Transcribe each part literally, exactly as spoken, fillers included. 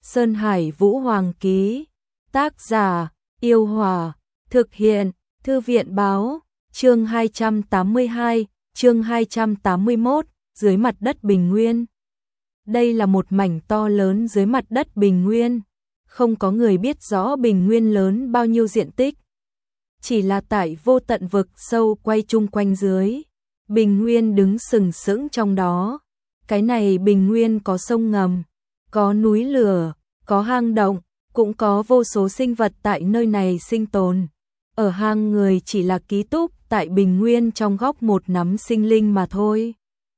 Sơn Hải Vũ Hoàng ký. Tác giả: Yêu Hòa. Thực hiện: Thư viện báo. Chương hai trăm tám mươi hai, chương hai trăm tám mươi mốt, dưới mặt đất Bình Nguyên. Đây là một mảnh to lớn dưới mặt đất Bình Nguyên. Không có người biết rõ Bình Nguyên lớn bao nhiêu diện tích. Chỉ là tại vô tận vực sâu quay chung quanh dưới. Bình Nguyên đứng sừng sững trong đó. Cái này Bình Nguyên có sông ngầm, có núi lửa, có hang động, cũng có vô số sinh vật tại nơi này sinh tồn. Ở hang người chỉ là ký túc tại Bình Nguyên trong góc một nắm sinh linh mà thôi.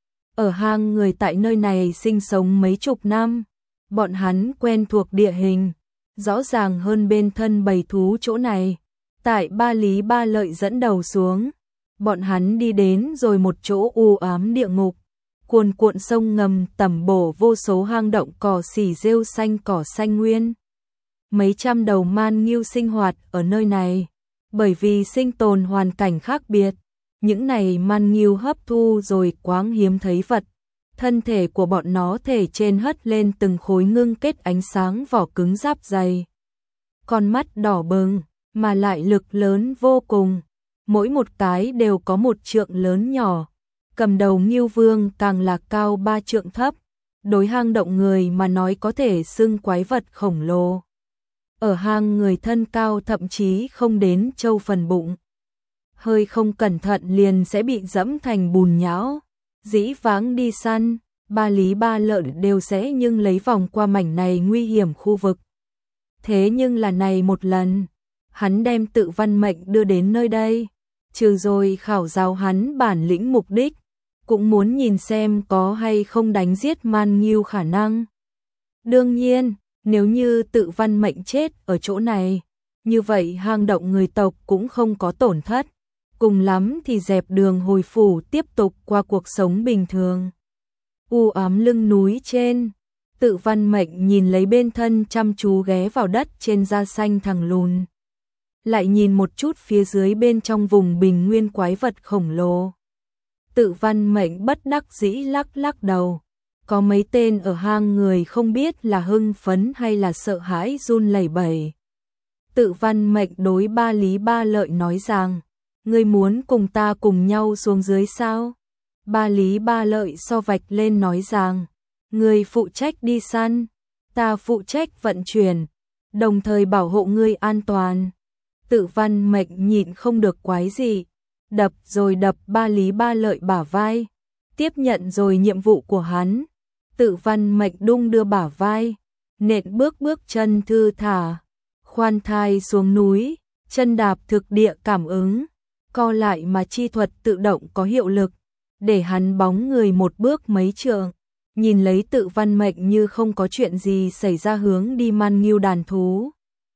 Ở hang người tại nơi này sinh sống mấy chục năm, bọn hắn quen thuộc địa hình, rõ ràng hơn bên thân bầy thú chỗ này. Tại Ba Lý Ba Lợi dẫn đầu xuống, bọn hắn đi đến rồi một chỗ u ám địa ngục. Cuồn cuộn sông ngầm tẩm bổ vô số hang động cỏ xỉ rêu xanh cỏ xanh nguyên. Mấy trăm đầu man ngưu sinh hoạt ở nơi này. Bởi vì sinh tồn hoàn cảnh khác biệt, những này man ngưu hấp thu rồi quáng hiếm thấy vật. Thân thể của bọn nó thể trên hất lên từng khối ngưng kết ánh sáng vỏ cứng giáp dày. Con mắt đỏ bừng, mà lại lực lớn vô cùng. Mỗi một cái đều có một trượng lớn nhỏ. Cầm đầu Ngưu Vương càng là cao ba trượng thấp. Đối hang động người mà nói có thể xưng quái vật khổng lồ. Ở hang người thân cao thậm chí không đến châu phần bụng. Hơi không cẩn thận liền sẽ bị dẫm thành bùn nhão. Dĩ vãng đi săn, Ba Lý Ba Lợi đều sẽ nhưng lấy vòng qua mảnh này nguy hiểm khu vực. Thế nhưng là này một lần, hắn đem Tự Văn Mệnh đưa đến nơi đây, trừ rồi khảo giáo hắn bản lĩnh mục đích, cũng muốn nhìn xem có hay không đánh giết man ngưu khả năng. Đương nhiên, nếu như Tự Văn Mệnh chết ở chỗ này, như vậy hang động người tộc cũng không có tổn thất, cùng lắm thì dẹp đường hồi phủ tiếp tục qua cuộc sống bình thường. U ám lưng núi trên, Tự Văn Mệnh nhìn lấy bên thân chăm chú ghé vào đất trên da xanh thẳng lùn. Lại nhìn một chút phía dưới bên trong vùng Bình Nguyên quái vật khổng lồ. Tự Văn Mệnh bất đắc dĩ lắc lắc đầu. Có mấy tên ở hang người không biết là hưng phấn hay là sợ hãi run lẩy bẩy. Tự Văn Mệnh đối Ba Lý Ba Lợi nói rằng, ngươi muốn cùng ta cùng nhau xuống dưới sao? Ba Lý Ba Lợi so vạch lên nói rằng, ngươi phụ trách đi săn, ta phụ trách vận chuyển, đồng thời bảo hộ ngươi an toàn. Tự Văn Mệnh nhịn không được quái gì, đập rồi đập Ba Lý Ba Lợi bả vai, tiếp nhận rồi nhiệm vụ của hắn. Tự Văn Mệnh đung đưa bả vai, nện bước bước chân thư thả, khoan thai xuống núi, chân đạp thực địa cảm ứng, co lại mà chi thuật tự động có hiệu lực, để hắn bóng người một bước mấy trượng, nhìn lấy Tự Văn Mệnh như không có chuyện gì xảy ra hướng đi man ngưu đàn thú.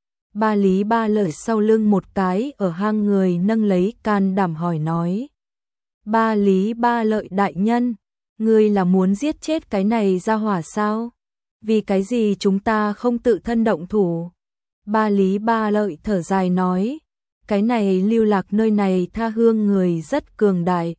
Ba Lý Ba Lợi sau lưng một cái ở hang người nâng lấy can đảm hỏi nói. Ba Lý Ba Lợi đại nhân, ngươi là muốn giết chết cái này ra hỏa sao? Vì cái gì chúng ta không tự thân động thủ? Ba Lý Ba Lợi thở dài nói, cái này lưu lạc nơi này tha hương người rất cường đại.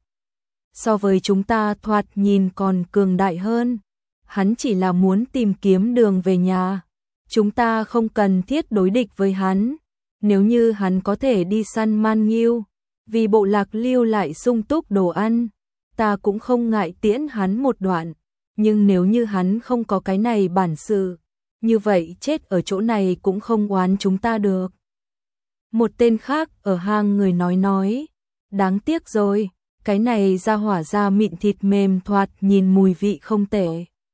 So với chúng ta thoạt nhìn còn cường đại hơn. Hắn chỉ là muốn tìm kiếm đường về nhà. Chúng ta không cần thiết đối địch với hắn. Nếu như hắn có thể đi săn man ngưu, vì bộ lạc lưu lại sung túc đồ ăn, ta cũng không ngại tiễn hắn một đoạn. Nhưng nếu như hắn không có cái này bản sự, như vậy chết ở chỗ này cũng không oán chúng ta được. Một tên khác ở hang người nói nói, đáng tiếc rồi, cái này ra hỏa ra mịn thịt mềm thoạt nhìn mùi vị không tệ.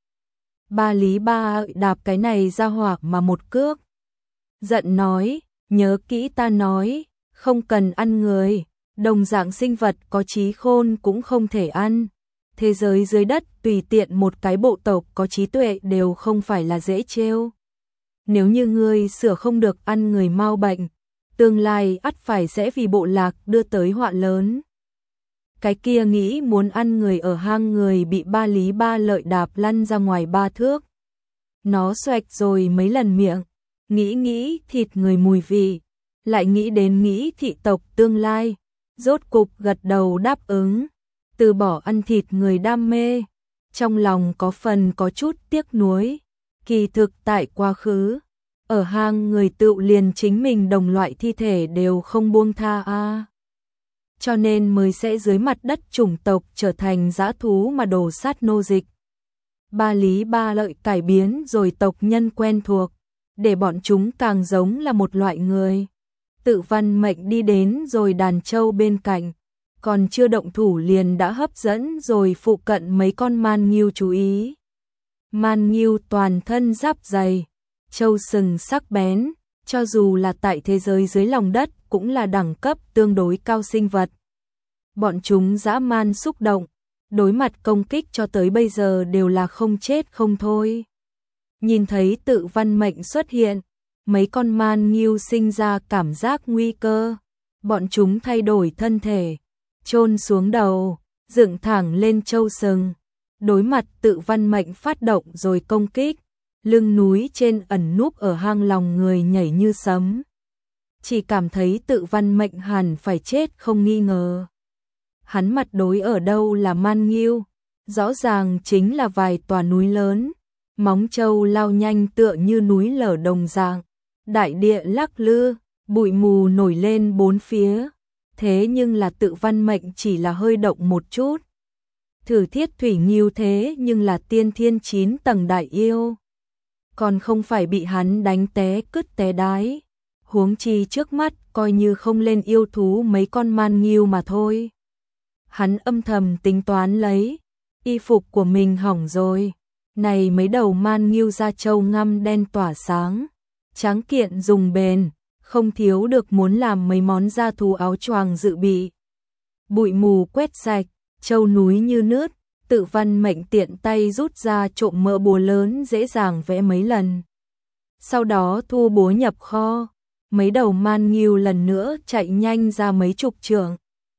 Ba Lý Ba đạp cái này ra hỏa mà một cước. Giận nói, nhớ kỹ ta nói, không cần ăn người, đồng dạng sinh vật có trí khôn cũng không thể ăn. Thế giới dưới đất tùy tiện một cái bộ tộc có trí tuệ đều không phải là dễ trêu. Nếu như ngươi sửa không được ăn người mau bệnh, tương lai ắt phải sẽ vì bộ lạc đưa tới họa lớn. Cái kia nghĩ muốn ăn người ở hang người bị Ba Lý Ba Lợi đạp lăn ra ngoài ba thước. Nó xoạch rồi mấy lần miệng, nghĩ nghĩ thịt người mùi vị, lại nghĩ đến nghĩ thị tộc tương lai, rốt cục gật đầu đáp ứng, từ bỏ ăn thịt người đam mê, trong lòng có phần có chút tiếc nuối. Kỳ thực tại quá khứ, ở hang người tựu liền chính mình đồng loại thi thể đều không buông tha a. Cho nên mới sẽ dưới mặt đất chủng tộc trở thành dã thú mà đổ sát nô dịch. Ba lý ba lợi cải biến rồi tộc nhân quen thuộc, để bọn chúng càng giống là một loại người. Tự Văn Mệnh đi đến rồi đàn trâu bên cạnh, còn chưa động thủ liền đã hấp dẫn rồi phụ cận mấy con man nghiêu chú ý. Man nghiêu toàn thân giáp dày, trâu sừng sắc bén, cho dù là tại thế giới dưới lòng đất cũng là đẳng cấp tương đối cao sinh vật. Bọn chúng dã man xúc động, đối mặt công kích cho tới bây giờ đều là không chết không thôi. Nhìn thấy Tự Văn Mệnh xuất hiện, mấy con man nghiêu sinh ra cảm giác nguy cơ. Bọn chúng thay đổi thân thể, chôn xuống đầu, dựng thẳng lên trâu sừng. Đối mặt Tự Văn Mệnh phát động rồi công kích, lưng núi trên ẩn núp ở hang lòng người nhảy như sấm. Chỉ cảm thấy Tự Văn Mệnh hẳn phải chết không nghi ngờ. Hắn mặt đối ở đâu là man nghiêu, rõ ràng chính là vài tòa núi lớn, móng trâu lao nhanh tựa như núi lở đồng dạng, đại địa lắc lư, bụi mù nổi lên bốn phía, thế nhưng là Tự Văn Mệnh chỉ là hơi động một chút. Thử Thiết Thủy Nghiêu thế nhưng là tiên thiên chín tầng đại yêu, còn không phải bị hắn đánh té cứt té đái, huống chi trước mắt coi như không lên yêu thú mấy con man nghiêu mà thôi. Hắn âm thầm tính toán lấy, y phục của mình hỏng rồi, này mấy đầu man nghiêu da trâu ngăm đen tỏa sáng, tráng kiện dùng bền, không thiếu được muốn làm mấy món da thú áo choàng dự bị. Bụi mù quét sạch, trâu núi như nướt, Tự Văn Mệnh tiện tay rút ra trộm mỡ búa lớn dễ dàng vẽ mấy lần. Sau đó thu búa nhập kho, mấy đầu man nghiêu lần nữa chạy nhanh ra mấy chục trượng.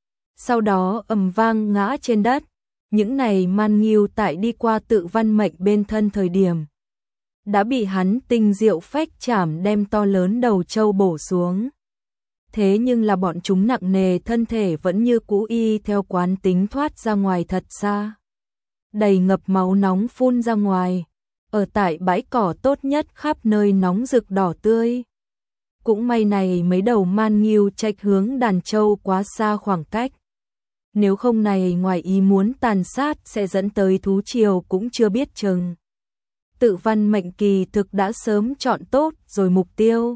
Sau đó ầm vang ngã trên đất, những này man nghiêu tại đi qua Tự Văn Mệnh bên thân thời điểm. Đã bị hắn tinh diệu phách chảm đem to lớn đầu trâu bổ xuống. Thế nhưng là bọn chúng nặng nề thân thể vẫn như cũ y theo quán tính thoát ra ngoài thật xa. Đầy ngập máu nóng phun ra ngoài, ở tại bãi cỏ tốt nhất khắp nơi nóng rực đỏ tươi. Cũng may này mấy đầu man nghiêu chệch hướng đàn trâu quá xa khoảng cách. Nếu không này ngoài ý muốn tàn sát sẽ dẫn tới thú triều cũng chưa biết chừng. Tự Văn Mệnh kỳ thực đã sớm chọn tốt rồi mục tiêu.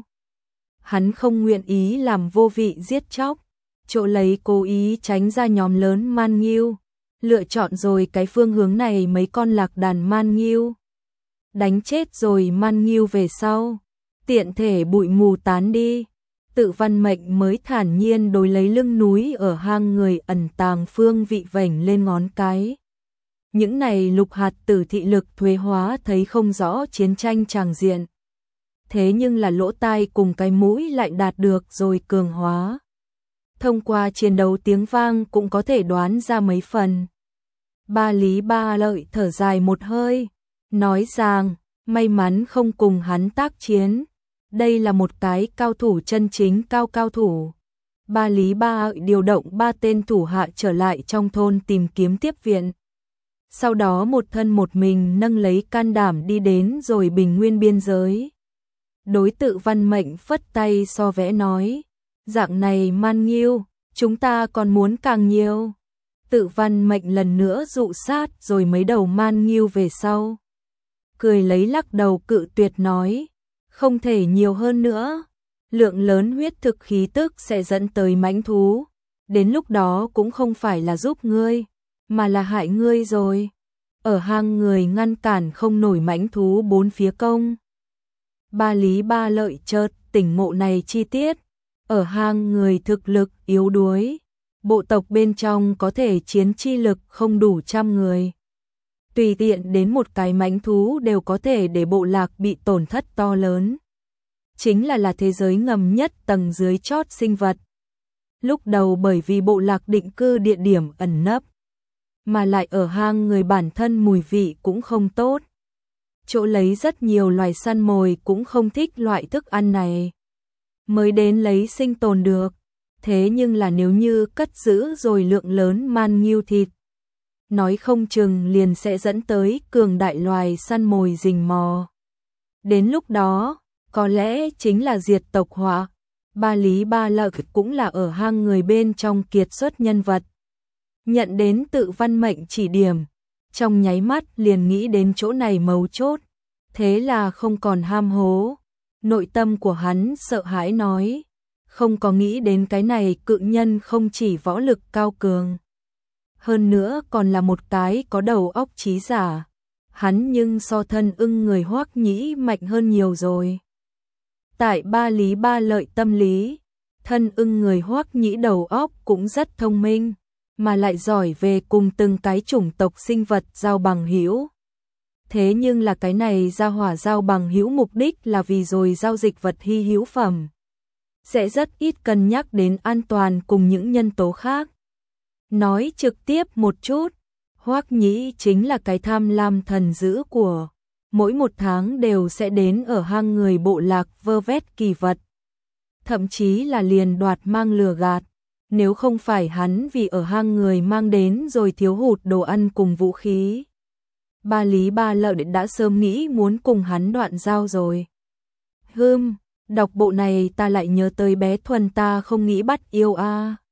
Hắn không nguyện ý làm vô vị giết chóc, chỗ lấy cố ý tránh ra nhóm lớn man nghiêu, lựa chọn rồi cái phương hướng này mấy con lạc đàn man nghiêu. Đánh chết rồi man nghiêu về sau, tiện thể bụi mù tán đi, Tự Văn Mệnh mới thản nhiên đối lấy lưng núi ở hang người ẩn tàng phương vị vểnh lên ngón cái. Những này lục hạt tử thị lực thuế hóa thấy không rõ chiến tranh tràng diện. Thế nhưng là lỗ tai cùng cái mũi lại đạt được rồi cường hóa. Thông qua chiến đấu tiếng vang cũng có thể đoán ra mấy phần. Ba lý ba lợi thở dài một hơi, nói rằng may mắn không cùng hắn tác chiến. Đây là một cái cao thủ chân chính cao cao thủ. Ba lý ba lợi điều động ba tên thủ hạ trở lại trong thôn tìm kiếm tiếp viện. Sau đó một thân một mình nâng lấy can đảm đi đến rồi bình nguyên biên giới. Đối Tự Văn Mệnh phất tay so vẽ nói, dạng này man nghiêu, chúng ta còn muốn càng nhiều. Tự Văn Mệnh lần nữa dụ sát rồi mấy đầu man nghiêu về sau. Cười lấy lắc đầu cự tuyệt nói, không thể nhiều hơn nữa. Lượng lớn huyết thực khí tức sẽ dẫn tới mãnh thú. Đến lúc đó cũng không phải là giúp ngươi, mà là hại ngươi rồi. Ở hang người ngăn cản không nổi mãnh thú bốn phía công. Ba lý ba lợi chợt tỉnh ngộ này chi tiết. Ở hang người thực lực yếu đuối, bộ tộc bên trong có thể chiến chi lực không đủ trăm người. Tùy tiện đến một cái mãnh thú đều có thể để bộ lạc bị tổn thất to lớn. Chính là là thế giới ngầm nhất tầng dưới chót sinh vật. Lúc đầu bởi vì bộ lạc định cư địa điểm ẩn nấp, mà lại ở hang người bản thân mùi vị cũng không tốt. Chỗ lấy rất nhiều loài săn mồi cũng không thích loại thức ăn này. Mới đến lấy sinh tồn được. Thế nhưng là nếu như cất giữ rồi lượng lớn man nghiêu thịt, nói không chừng liền sẽ dẫn tới cường đại loài săn mồi rình mò. Đến lúc đó, có lẽ chính là diệt tộc họa. Ba Lý Ba Lợi cũng là ở hang người bên trong kiệt xuất nhân vật. Nhận đến tự văn mệnh chỉ điểm, trong nháy mắt liền nghĩ đến chỗ này mấu chốt, thế là không còn ham hố. Nội tâm của hắn sợ hãi nói, không có nghĩ đến cái này cự nhân không chỉ võ lực cao cường, hơn nữa còn là một cái có đầu óc trí giả. Hắn nhưng so thân ưng người Hoắc Nhĩ mạnh hơn nhiều rồi. Tại Ba Lý Ba Lợi tâm lý, thân ưng người Hoắc Nhĩ đầu óc cũng rất thông minh, mà lại giỏi về cùng từng cái chủng tộc sinh vật giao bằng hữu. Thế nhưng là cái này ra hỏa giao bằng hữu mục đích là vì rồi giao dịch vật hy hữu phẩm, sẽ rất ít cân nhắc đến an toàn cùng những nhân tố khác. Nói trực tiếp một chút, Hoắc Nhĩ chính là cái tham lam thần dữ của, mỗi một tháng đều sẽ đến ở hang người bộ lạc vơ vét kỳ vật, thậm chí là liền đoạt mang lừa gạt. Nếu không phải hắn vì ở hang người mang đến rồi thiếu hụt đồ ăn cùng vũ khí, Ba Lý Ba Lợi đã sớm nghĩ muốn cùng hắn đoạn giao rồi. Hừm, đọc bộ này ta lại nhớ tới bé Thuần ta không nghĩ bắt yêu a. À.